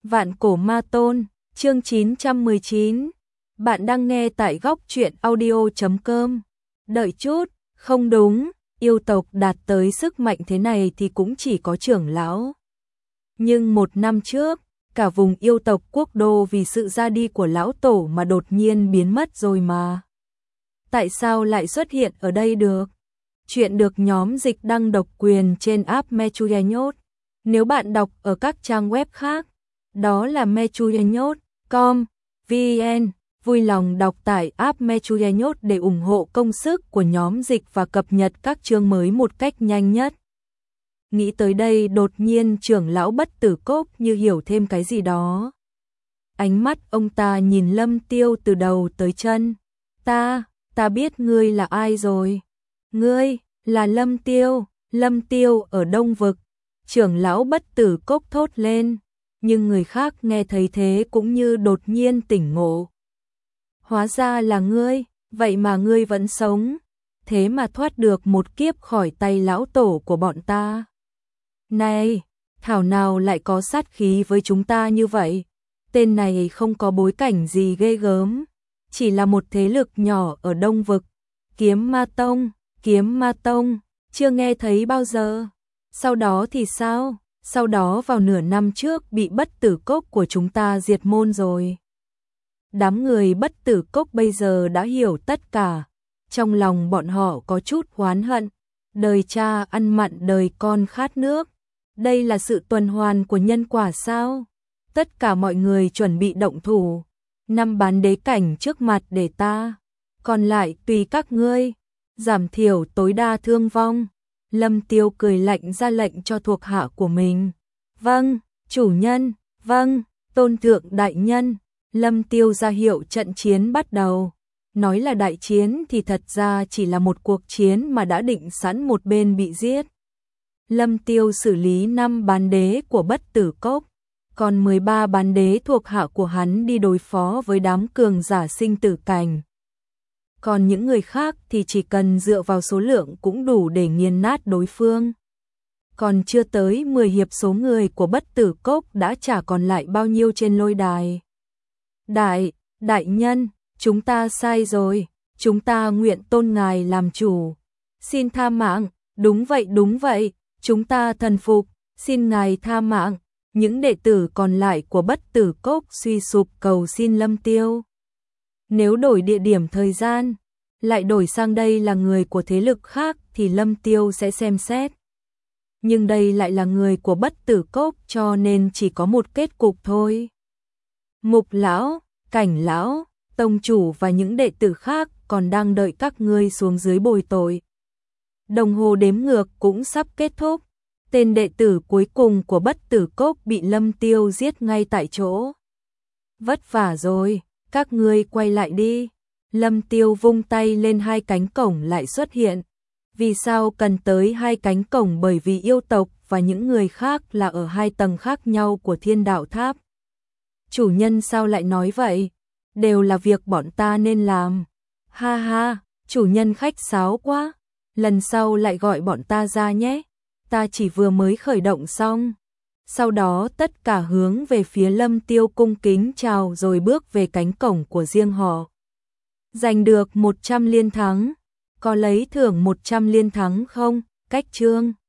Vạn cổ ma tôn, chương 919. Bạn đang nghe tại góc truyện audio.com. Đợi chút, không đúng, yêu tộc đạt tới sức mạnh thế này thì cũng chỉ có trưởng lão. Nhưng một năm trước, cả vùng yêu tộc quốc đô vì sự ra đi của lão tổ mà đột nhiên biến mất rồi mà. Tại sao lại xuất hiện ở đây được? Chuyện được nhóm dịch đăng độc quyền trên app Mechuyenyot. Nếu bạn đọc ở các trang web khác, đó là mechuyenyot.com, vn. Vui lòng đọc tải app Mechuyenyot để ủng hộ công sức của nhóm dịch và cập nhật các chương mới một cách nhanh nhất. Nghĩ tới đây đột nhiên trưởng lão Bất Tử Cốc như hiểu thêm cái gì đó. Ánh mắt ông ta nhìn Lâm Tiêu từ đầu tới chân. Ta biết ngươi là ai rồi. Ngươi là Lâm Tiêu ở Đông Vực. Trưởng lão Bất Tử Cốc thốt lên, nhưng người khác nghe thấy thế cũng như đột nhiên tỉnh ngộ. Hóa ra là ngươi, vậy mà ngươi vẫn sống, thế mà thoát được một kiếp khỏi tay lão tổ của bọn ta. Này, thảo nào lại có sát khí với chúng ta như vậy, tên này không có bối cảnh gì ghê gớm, chỉ là một thế lực nhỏ ở Đông Vực. Kiếm Ma Tông, chưa nghe thấy bao giờ. Sau đó thì sao? Sau đó vào nửa năm trước bị Bất Tử Cốc của chúng ta diệt môn rồi. Đám người Bất Tử Cốc bây giờ đã hiểu tất cả. Trong lòng bọn họ có chút oán hận. Đời cha ăn mặn đời con khát nước. Đây là sự tuần hoàn của nhân quả sao? Tất cả mọi người chuẩn bị động thủ. 5 bán đế cảnh trước mặt để ta. Còn lại tùy các ngươi. Giảm thiểu tối đa thương vong. Lâm Tiêu cười lạnh ra lệnh cho thuộc hạ của mình. Vâng, chủ nhân, vâng, tôn thượng đại nhân. Lâm Tiêu ra hiệu trận chiến bắt đầu. Nói là đại chiến thì thật ra chỉ là một cuộc chiến mà đã định sẵn một bên bị giết. Lâm Tiêu xử lý 5 bán đế của Bất Tử Cốc, còn 13 bán đế thuộc hạ của hắn đi đối phó với đám cường giả sinh tử cảnh. Còn những người khác thì chỉ cần dựa vào số lượng cũng đủ để nghiền nát đối phương. Còn chưa tới 10 hiệp số người của Bất Tử Cốc đã chả còn lại bao nhiêu trên lôi đài. Đại nhân, chúng ta sai rồi, chúng ta nguyện tôn ngài làm chủ. Xin tha mạng, đúng vậy, chúng ta thần phục, xin ngài tha mạng. Những đệ tử còn lại của Bất Tử Cốc suy sụp cầu xin Lâm Tiêu. Nếu đổi địa điểm thời gian, lại đổi sang đây là người của thế lực khác thì Lâm Tiêu sẽ xem xét. Nhưng đây lại là người của Bất Tử Cốc cho nên chỉ có một kết cục thôi. Mục lão, Cảnh lão, tông chủ và những đệ tử khác còn đang đợi các ngươi xuống dưới bồi tội. Đồng hồ đếm ngược cũng sắp kết thúc. Tên đệ tử cuối cùng của Bất Tử Cốc bị Lâm Tiêu giết ngay tại chỗ. Vất vả rồi, các ngươi quay lại đi. Lâm Tiêu vung tay lên 2 cánh cổng lại xuất hiện. Vì sao cần tới 2 cánh cổng? Bởi vì yêu tộc và những người khác là ở 2 tầng khác nhau của Thiên Đạo Tháp. Chủ nhân sao lại nói vậy? Đều là việc bọn ta nên làm. Ha ha, chủ nhân khách sáo quá. Lần sau lại gọi bọn ta ra nhé. Ta chỉ vừa mới khởi động xong. Sau đó tất cả hướng về phía Lâm Tiêu cung kính chào rồi bước về cánh cổng của riêng họ. Giành được 100 liên thắng. Có lấy thưởng 100 liên thắng không? Cách chương